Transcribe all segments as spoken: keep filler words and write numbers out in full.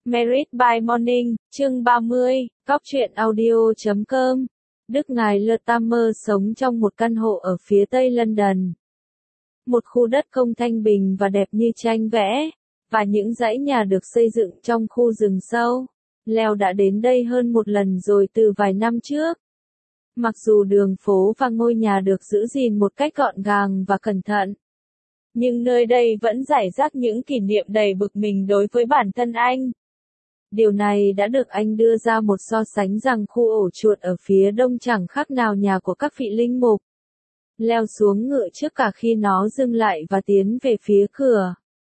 Merit by Morning, chương ba mươi, góc truyện audio chấm com. Đức ngài Latimer sống trong một căn hộ ở phía tây London. Một khu đất công thanh bình và đẹp như tranh vẽ, và những dãy nhà được xây dựng trong khu rừng sâu. Leo đã đến đây hơn một lần rồi từ vài năm trước. Mặc dù đường phố và ngôi nhà được giữ gìn một cách gọn gàng và cẩn thận, nhưng nơi đây vẫn rải rác những kỷ niệm đầy bực mình đối với bản thân anh. Điều này đã được anh đưa ra một so sánh rằng khu ổ chuột ở phía đông chẳng khác nào nhà của các vị linh mục. Leo xuống ngựa trước cả khi nó dừng lại và tiến về phía cửa.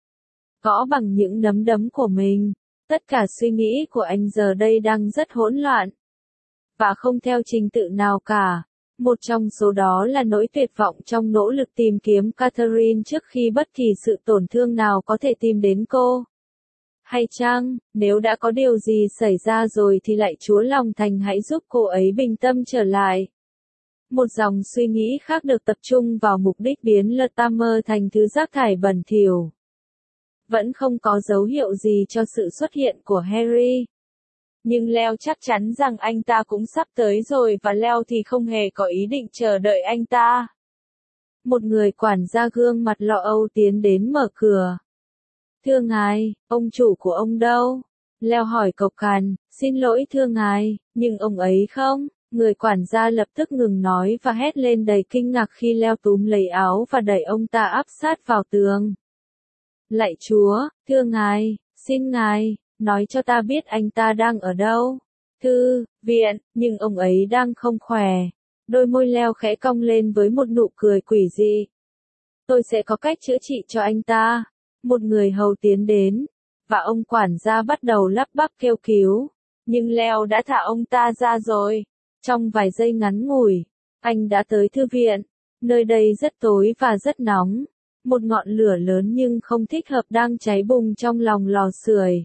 Gõ bằng những nắm đấm của mình. Tất cả suy nghĩ của anh giờ đây đang rất hỗn loạn. Và không theo trình tự nào cả. Một trong số đó là nỗi tuyệt vọng trong nỗ lực tìm kiếm Catherine trước khi bất kỳ sự tổn thương nào có thể tìm đến cô. Hay chăng, nếu đã có điều gì xảy ra rồi thì lạy Chúa lòng thành hãy giúp cô ấy bình tâm trở lại. Một dòng suy nghĩ khác được tập trung vào mục đích biến Latimer thành thứ rác thải bẩn thỉu. Vẫn không có dấu hiệu gì cho sự xuất hiện của Harry. Nhưng Leo chắc chắn rằng anh ta cũng sắp tới rồi và Leo thì không hề có ý định chờ đợi anh ta. Một người quản gia gương mặt lo âu tiến đến mở cửa. Thưa ngài, ông chủ của ông đâu? Leo hỏi cộc cằn, xin lỗi thưa ngài, nhưng ông ấy không? Người quản gia lập tức ngừng nói và hét lên đầy kinh ngạc khi Leo túm lấy áo và đẩy ông ta áp sát vào tường. Lạy Chúa, thưa ngài, xin ngài, nói cho ta biết anh ta đang ở đâu. Thư viện, nhưng ông ấy đang không khỏe. Đôi môi Leo khẽ cong lên với một nụ cười quỷ dị. Tôi sẽ có cách chữa trị cho anh ta. Một người hầu tiến đến, và ông quản gia bắt đầu lắp bắp kêu cứu. Nhưng Leo đã thả ông ta ra rồi. Trong vài giây ngắn ngủi, anh đã tới thư viện. Nơi đây rất tối và rất nóng. Một ngọn lửa lớn nhưng không thích hợp đang cháy bùng trong lòng lò sưởi.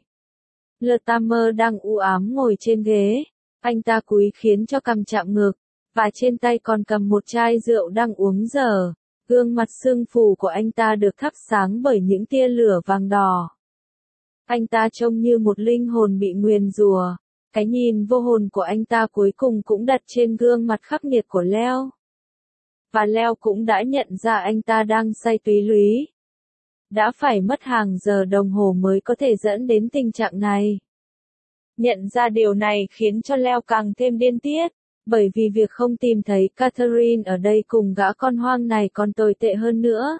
Latimer đang u ám ngồi trên ghế. Anh ta cúi khiến cho cằm chạm ngực, và trên tay còn cầm một chai rượu đang uống dở. Gương mặt sưng phù của anh ta được thắp sáng bởi những tia lửa vàng đỏ. Anh ta trông như một linh hồn bị nguyền rủa. Cái nhìn vô hồn của anh ta cuối cùng cũng đặt trên gương mặt khắc nghiệt của Leo. Và Leo cũng đã nhận ra anh ta đang say túy lúy. Đã phải mất hàng giờ đồng hồ mới có thể dẫn đến tình trạng này. Nhận ra điều này khiến cho Leo càng thêm điên tiết. Bởi vì việc không tìm thấy Catherine ở đây cùng gã con hoang này còn tồi tệ hơn nữa.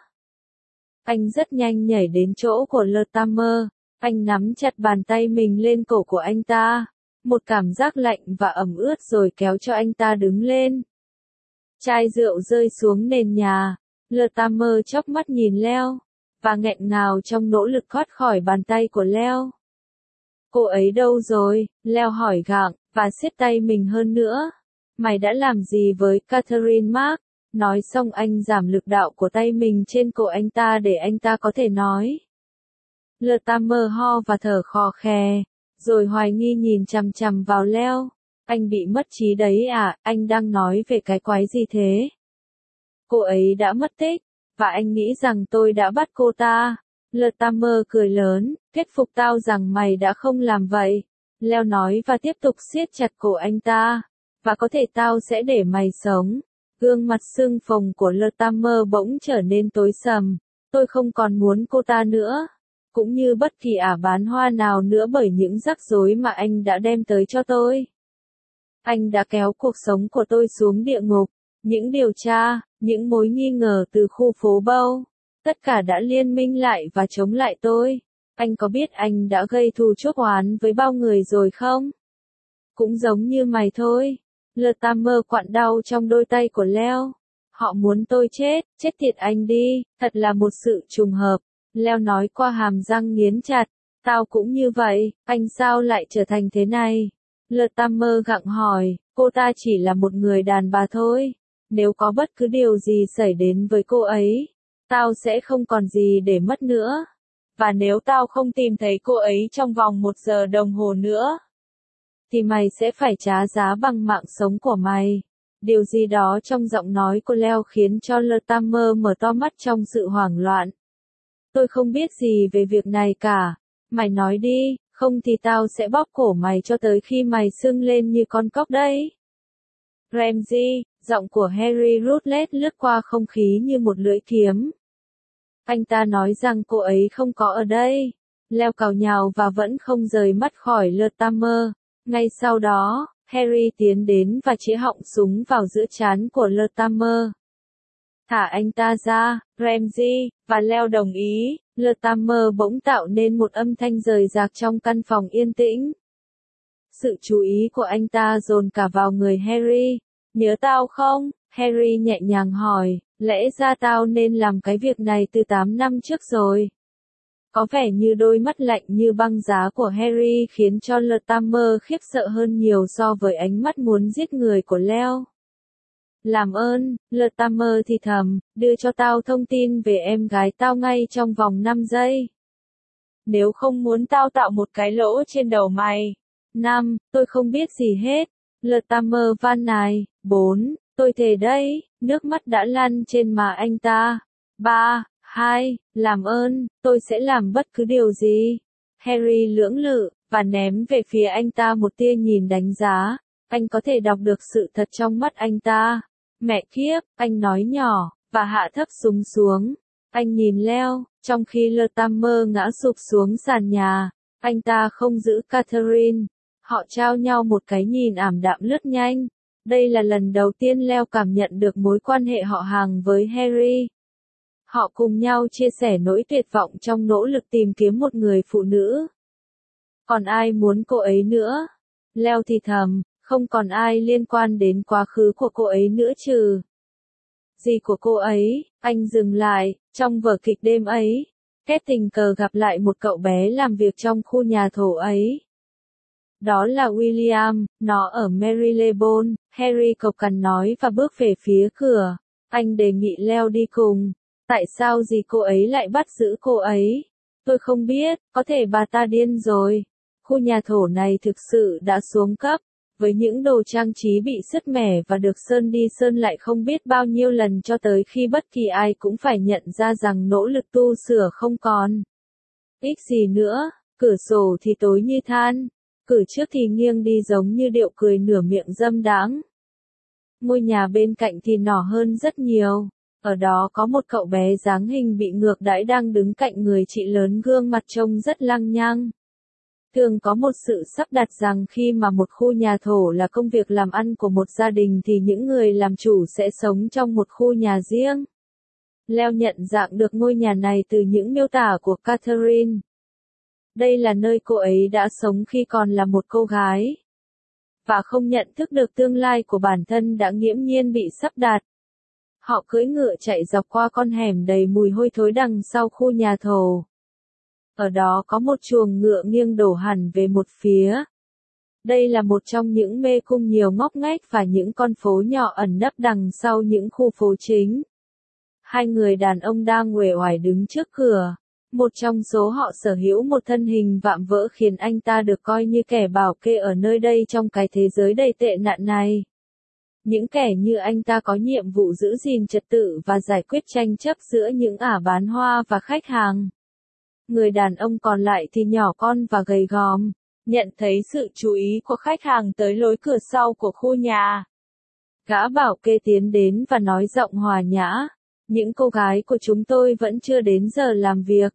Anh rất nhanh nhảy đến chỗ của Latimer. Anh nắm chặt bàn tay mình lên cổ của anh ta. Một cảm giác lạnh và ẩm ướt rồi kéo cho anh ta đứng lên. Chai rượu rơi xuống nền nhà. Latimer chớp mắt nhìn Leo. Và nghẹn ngào trong nỗ lực thoát khỏi bàn tay của Leo. Cô ấy đâu rồi? Leo hỏi gặng, và siết tay mình hơn nữa. Mày đã làm gì với Catherine Mark? Nói xong anh giảm lực đạo của tay mình trên cổ anh ta để anh ta có thể nói. Latimer ho và thở khò khè, rồi hoài nghi nhìn chằm chằm vào Leo. Anh bị mất trí đấy à, anh đang nói về cái quái gì thế? Cô ấy đã mất tích, và anh nghĩ rằng tôi đã bắt cô ta. Latimer cười lớn, thuyết phục tao rằng mày đã không làm vậy. Leo nói và tiếp tục siết chặt cổ anh ta. Và có thể tao sẽ để mày sống. Gương mặt sưng phồng của Latimer bỗng trở nên tối sầm. Tôi không còn muốn cô ta nữa. Cũng như bất kỳ ả bán hoa nào nữa bởi những rắc rối mà anh đã đem tới cho tôi. Anh đã kéo cuộc sống của tôi xuống địa ngục. Những điều tra, những mối nghi ngờ từ khu phố Bow. Tất cả đã liên minh lại và chống lại tôi. Anh có biết anh đã gây thù chuốc oán với bao người rồi không? Cũng giống như mày thôi. Latimer quặn đau trong đôi tay của Leo. Họ muốn tôi chết, chết tiệt anh đi, thật là một sự trùng hợp. Leo nói qua hàm răng nghiến chặt. Tao cũng như vậy, anh sao lại trở thành thế này? Latimer gặng hỏi, cô ta chỉ là một người đàn bà thôi. Nếu có bất cứ điều gì xảy đến với cô ấy, tao sẽ không còn gì để mất nữa. Và nếu tao không tìm thấy cô ấy trong vòng một giờ đồng hồ nữa, thì mày sẽ phải trả giá bằng mạng sống của mày. Điều gì đó trong giọng nói của Leo khiến cho Latimer mở to mắt trong sự hoảng loạn. Tôi không biết gì về việc này cả. Mày nói đi, Không thì tao sẽ bóp cổ mày cho tới khi mày sưng lên như con cóc đấy. Ramsay, giọng của Harry Rutledge lướt qua không khí như một lưỡi kiếm. Anh ta nói rằng cô ấy không có ở đây. Leo cào nhào và vẫn không rời mắt khỏi Latimer. Ngay sau đó, Harry tiến đến và chĩa họng súng vào giữa trán của Latimer. Thả anh ta ra, Ramsay, và Leo đồng ý. Latimer bỗng tạo nên một âm thanh rời rạc trong căn phòng yên tĩnh. Sự chú ý của anh ta dồn cả vào người Harry. Nhớ tao không? Harry nhẹ nhàng hỏi, lẽ ra tao nên làm cái việc này từ tám năm trước rồi. Có vẻ như đôi mắt lạnh như băng giá của Harry khiến cho Latimer khiếp sợ hơn nhiều so với ánh mắt muốn giết người của Leo. Làm ơn, Latimer thì thầm, đưa cho tao thông tin về em gái tao ngay trong vòng năm giây. Nếu không muốn tao tạo một cái lỗ trên đầu mày. năm. Tôi không biết gì hết. Latimer van nài. bốn. Tôi thề đấy. Nước mắt đã lăn trên má anh ta. ba. hai. Làm ơn, tôi sẽ làm bất cứ điều gì. Harry lưỡng lự, và ném về phía anh ta một tia nhìn đánh giá. Anh có thể đọc được sự thật trong mắt anh ta. Mẹ kiếp, anh nói nhỏ, và hạ thấp súng xuống. Anh nhìn Leo, trong khi Latimer ngã sụp xuống sàn nhà. Anh ta không giữ Catherine. Họ trao nhau một cái nhìn ảm đạm lướt nhanh. Đây là lần đầu tiên Leo cảm nhận được mối quan hệ họ hàng với Harry. Họ cùng nhau chia sẻ nỗi tuyệt vọng trong nỗ lực tìm kiếm một người phụ nữ. Còn ai muốn cô ấy nữa? Leo thì thầm, không còn ai liên quan đến quá khứ của cô ấy nữa trừ. Gì của cô ấy? Anh dừng lại, trong vở kịch đêm ấy. Kết tình cờ gặp lại một cậu bé làm việc trong khu nhà thổ ấy. Đó là William, nó ở Marylebone, Harry cộc cằn nói và bước về phía cửa. Anh đề nghị Leo đi cùng. Tại sao gì cô ấy lại bắt giữ cô ấy? Tôi không biết, có thể bà ta điên rồi. Khu nhà thổ này thực sự đã xuống cấp, với những đồ trang trí bị sứt mẻ và được sơn đi sơn lại không biết bao nhiêu lần cho tới khi bất kỳ ai cũng phải nhận ra rằng nỗ lực tu sửa không còn ích gì nữa. Cửa sổ thì tối như than, cửa trước thì nghiêng đi giống như điệu cười nửa miệng dâm đãng. Ngôi nhà bên cạnh thì nhỏ hơn rất nhiều. Ở đó có một cậu bé dáng hình bị ngược đãi đang đứng cạnh người chị lớn gương mặt trông rất lăng nhăng. Thường có một sự sắp đặt rằng khi mà một khu nhà thổ là công việc làm ăn của một gia đình thì những người làm chủ sẽ sống trong một khu nhà riêng. Leo nhận dạng được ngôi nhà này từ những miêu tả của Catherine. Đây là nơi cô ấy đã sống khi còn là một cô gái. Và không nhận thức được tương lai của bản thân đã nghiễm nhiên bị sắp đặt. Họ cưỡi ngựa chạy dọc qua con hẻm đầy mùi hôi thối đằng sau khu nhà thổ. Ở đó có một chuồng ngựa nghiêng đổ hẳn về một phía. Đây là một trong những mê cung nhiều ngóc ngách và những con phố nhỏ ẩn nấp đằng sau những khu phố chính. Hai người đàn ông đang uể oải đứng trước cửa. Một trong số họ sở hữu một thân hình vạm vỡ khiến anh ta được coi như kẻ bảo kê ở nơi đây trong cái thế giới đầy tệ nạn này. Những kẻ như anh ta có nhiệm vụ giữ gìn trật tự và giải quyết tranh chấp giữa những ả bán hoa và khách hàng. Người đàn ông còn lại thì nhỏ con và gầy gòm, nhận thấy sự chú ý của khách hàng tới lối cửa sau của khu nhà. Gã bảo kê tiến đến và nói giọng hòa nhã, những cô gái của chúng tôi vẫn chưa đến giờ làm việc.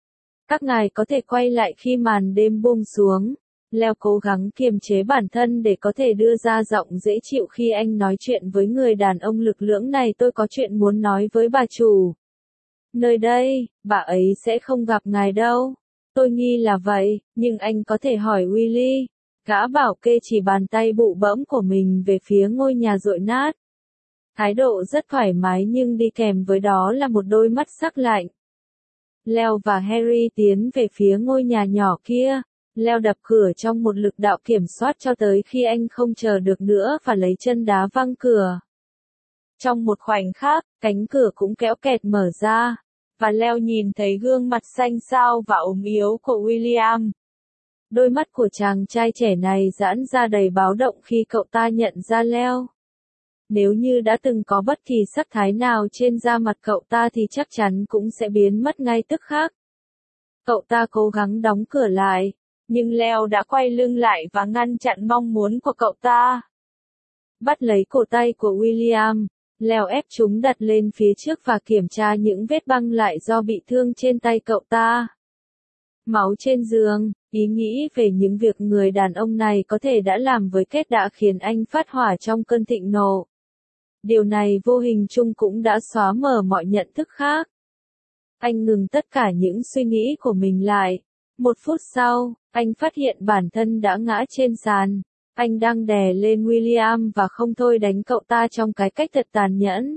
Các ngài có thể quay lại khi màn đêm buông xuống. Leo cố gắng kiềm chế bản thân để có thể đưa ra giọng dễ chịu khi anh nói chuyện với người đàn ông lực lưỡng này. Tôi có chuyện muốn nói với bà chủ. Nơi đây, bà ấy sẽ không gặp ngài đâu. Tôi nghi là vậy, nhưng anh có thể hỏi Willy. Gã bảo kê chỉ bàn tay bụ bẫm của mình về phía ngôi nhà dội nát. Thái độ rất thoải mái nhưng đi kèm với đó là một đôi mắt sắc lạnh. Leo và Harry tiến về phía ngôi nhà nhỏ kia. Leo đập cửa trong một lực đạo kiểm soát cho tới khi anh không chờ được nữa và lấy chân đá văng cửa. Trong một khoảnh khắc, cánh cửa cũng kéo kẹt mở ra, và Leo nhìn thấy gương mặt xanh xao và ốm yếu của William. Đôi mắt của chàng trai trẻ này giãn ra đầy báo động khi cậu ta nhận ra Leo. Nếu như đã từng có bất kỳ sắc thái nào trên da mặt cậu ta thì chắc chắn cũng sẽ biến mất ngay tức khắc. Cậu ta cố gắng đóng cửa lại, Nhưng Leo đã quay lưng lại và ngăn chặn mong muốn của cậu ta. Bắt lấy cổ tay của William, Leo ép chúng đặt lên phía trước và kiểm tra những vết băng lại do bị thương trên tay cậu ta. Máu trên giường, ý nghĩ về những việc người đàn ông này có thể đã làm với Kate đã khiến anh phát hỏa trong cơn thịnh nộ. Điều này vô hình chung cũng đã xóa mờ mọi nhận thức khác. Anh ngừng tất cả những suy nghĩ của mình lại. Một phút sau, anh phát hiện bản thân đã ngã trên sàn. Anh đang đè lên William và không thôi đánh cậu ta trong cái cách thật tàn nhẫn.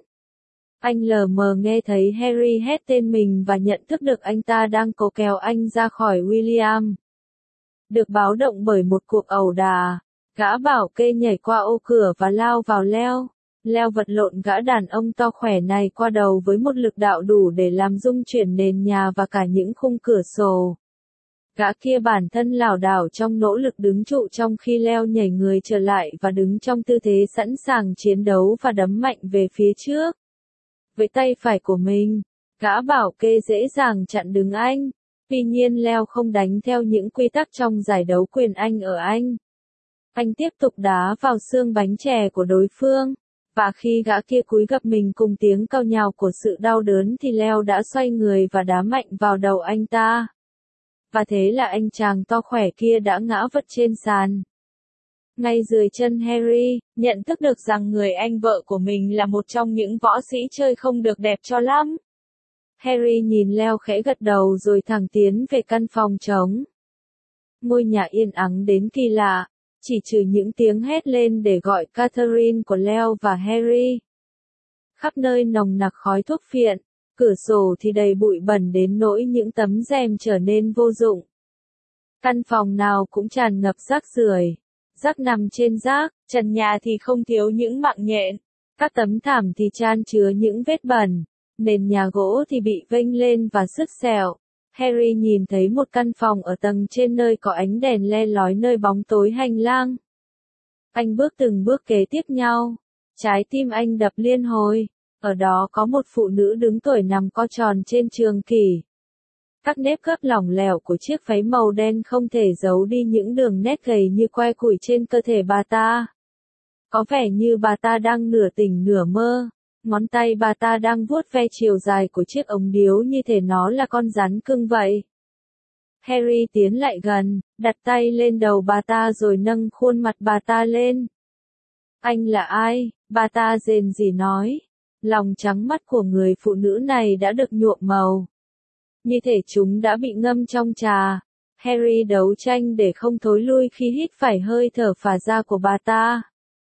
Anh lờ mờ nghe thấy Harry hét tên mình và nhận thức được anh ta đang cố kéo anh ra khỏi William. Được báo động bởi một cuộc ẩu đả, gã bảo kê nhảy qua ô cửa và lao vào Leo. Leo vật lộn gã đàn ông to khỏe này qua đầu với một lực đạo đủ để làm rung chuyển nền nhà và cả những khung cửa sổ. Gã kia bản thân lảo đảo trong nỗ lực đứng trụ trong khi Leo nhảy người trở lại và đứng trong tư thế sẵn sàng chiến đấu và đấm mạnh về phía trước. Với tay phải của mình, gã bảo kê dễ dàng chặn đứng anh. Tuy nhiên Leo không đánh theo những quy tắc trong giải đấu quyền Anh ở Anh. Anh tiếp tục đá vào xương bánh chè của đối phương. Và khi gã kia cúi gập mình cùng tiếng cào nhào của sự đau đớn thì Leo đã xoay người và đá mạnh vào đầu anh ta. Và thế là anh chàng to khỏe kia đã ngã vật trên sàn. Ngay dưới chân Harry, nhận thức được rằng người anh vợ của mình là một trong những võ sĩ chơi không được đẹp cho lắm. Harry nhìn Leo khẽ gật đầu rồi thẳng tiến về căn phòng trống. Ngôi nhà yên ắng đến kỳ lạ, chỉ trừ những tiếng hét lên để gọi Catherine của Leo và Harry. Khắp nơi nồng nặc khói thuốc phiện, cửa sổ thì đầy bụi bẩn đến nỗi những tấm rèm trở nên vô dụng. Căn phòng nào cũng tràn ngập rác rưởi, rác nằm trên rác, trần nhà thì không thiếu những mạng nhện, các tấm thảm thì chan chứa những vết bẩn, nền nhà gỗ thì bị vênh lên và sứt sẹo. Harry nhìn thấy một căn phòng ở tầng trên nơi có ánh đèn le lói nơi bóng tối hành lang. Anh bước từng bước kế tiếp nhau. Trái tim anh đập liên hồi. Ở đó có một phụ nữ đứng tuổi nằm co tròn trên trường kỷ. Các nếp gấp lỏng lẻo của chiếc váy màu đen không thể giấu đi những đường nét gầy như que củi trên cơ thể bà ta. Có vẻ như bà ta đang nửa tỉnh nửa mơ. Ngón tay bà ta đang vuốt ve chiều dài của chiếc ống điếu như thể nó là con rắn cưng vậy. Harry tiến lại gần, đặt tay lên đầu bà ta rồi nâng khuôn mặt bà ta lên. Anh là ai? Bà ta rền rỉ nói. Lòng trắng mắt của người phụ nữ này đã được nhuộm màu. Như thể chúng đã bị ngâm trong trà. Harry đấu tranh để không thối lui khi hít phải hơi thở phả ra của bà ta.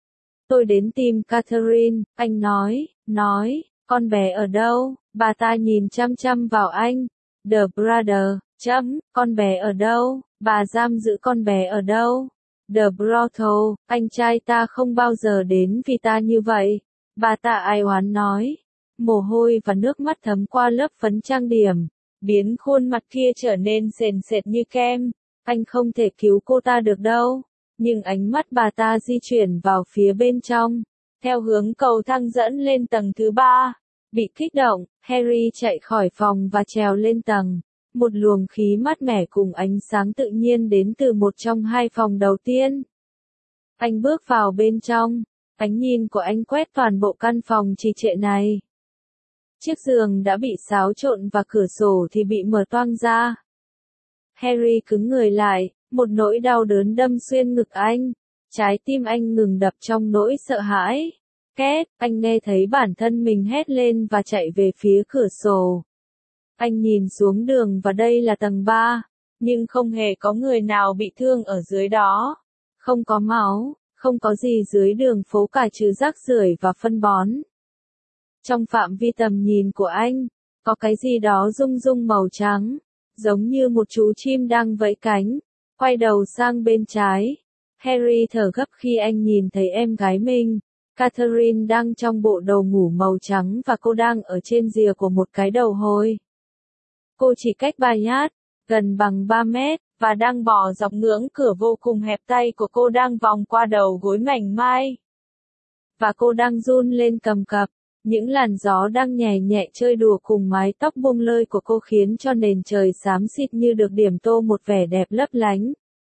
Tôi đến tìm Catherine, anh nói, nói, con bé ở đâu? Bà ta nhìn chăm chăm vào anh. The brother, chấm, con bé ở đâu? Bà giam giữ con bé ở đâu? The brothel, anh trai ta không bao giờ đến vì ta như vậy. Bà ta ai oán nói. Mồ hôi và nước mắt thấm qua lớp phấn trang điểm, biến khuôn mặt kia trở nên sền sệt như kem. Anh không thể cứu cô ta được đâu. Nhưng ánh mắt bà ta di chuyển vào phía bên trong, theo hướng cầu thang dẫn lên tầng thứ ba. Bị kích động, Harry chạy khỏi phòng và trèo lên tầng. Một luồng khí mát mẻ cùng ánh sáng tự nhiên đến từ một trong hai phòng đầu tiên. Anh bước vào bên trong, ánh nhìn của anh quét toàn bộ căn phòng trì trệ này. Chiếc giường đã bị xáo trộn và cửa sổ thì bị mở toang ra. Harry cứng người lại. Một nỗi đau đớn đâm xuyên ngực anh. Trái tim anh ngừng đập trong nỗi sợ hãi. Két, anh nghe thấy bản thân mình hét lên và chạy về phía cửa sổ. Anh nhìn xuống đường và đây là tầng ba. Nhưng không hề có người nào bị thương ở dưới đó. Không có máu, không có gì dưới đường phố cả trừ rác rưởi và phân bón. Trong phạm vi tầm nhìn của anh, có cái gì đó rung rung màu trắng. Giống như một chú chim đang vẫy cánh. Quay đầu sang bên trái. Harry thở gấp khi anh nhìn thấy em gái mình. Catherine đang trong bộ đồ ngủ màu trắng và cô đang ở trên rìa của một cái đầu hôi. Cô chỉ cách ba nhát, gần bằng ba mét, và đang bò dọc ngưỡng cửa vô cùng hẹp. Tay của cô đang vòng qua đầu gối mảnh mai. Và cô đang run lên cầm cập. Những làn gió đang nhẹ nhẹ chơi đùa cùng mái tóc bông lơi của cô khiến cho nền trời xám xịt như được điểm tô một vẻ đẹp lấp lánh.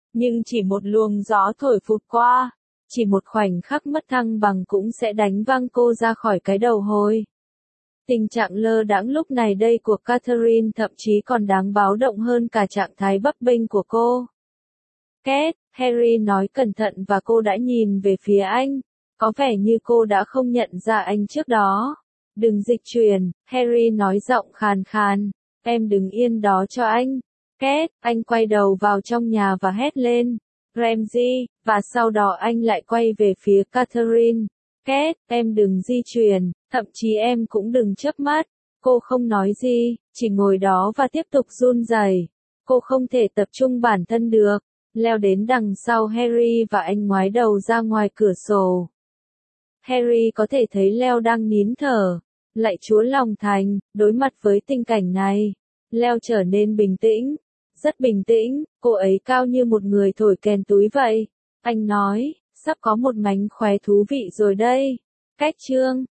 Nhưng chỉ một luồng gió thổi phụt qua, chỉ một khoảnh khắc mất thăng bằng cũng sẽ đánh văng cô ra khỏi cái đầu hôi. Tình trạng lơ đãng lúc này đây của Catherine thậm chí còn đáng báo động hơn cả trạng thái bấp bênh của cô. Két, Harry nói cẩn thận và cô đã nhìn về phía anh. Có vẻ như cô đã không nhận ra anh trước đó. Đừng dịch chuyển, Harry nói giọng khàn khàn. Em đứng yên đó cho anh. Két, anh quay đầu vào trong nhà và hét lên. Ramsay, và sau đó anh lại quay về phía Catherine. Két, em đừng di chuyển, thậm chí em cũng đừng chớp mắt. Cô không nói gì, chỉ ngồi đó và tiếp tục run rẩy. Cô không thể tập trung bản thân được. Leo đến đằng sau Harry và anh ngoái đầu ra ngoài cửa sổ. Harry có thể thấy Leo đang nín thở. Lạy Chúa lòng thành, đối mặt với tình cảnh này, Leo trở nên bình tĩnh. Rất bình tĩnh, cô ấy cao như một người thổi kèn túi vậy. Anh nói, sắp có một mánh khóe thú vị rồi đây. Cách chương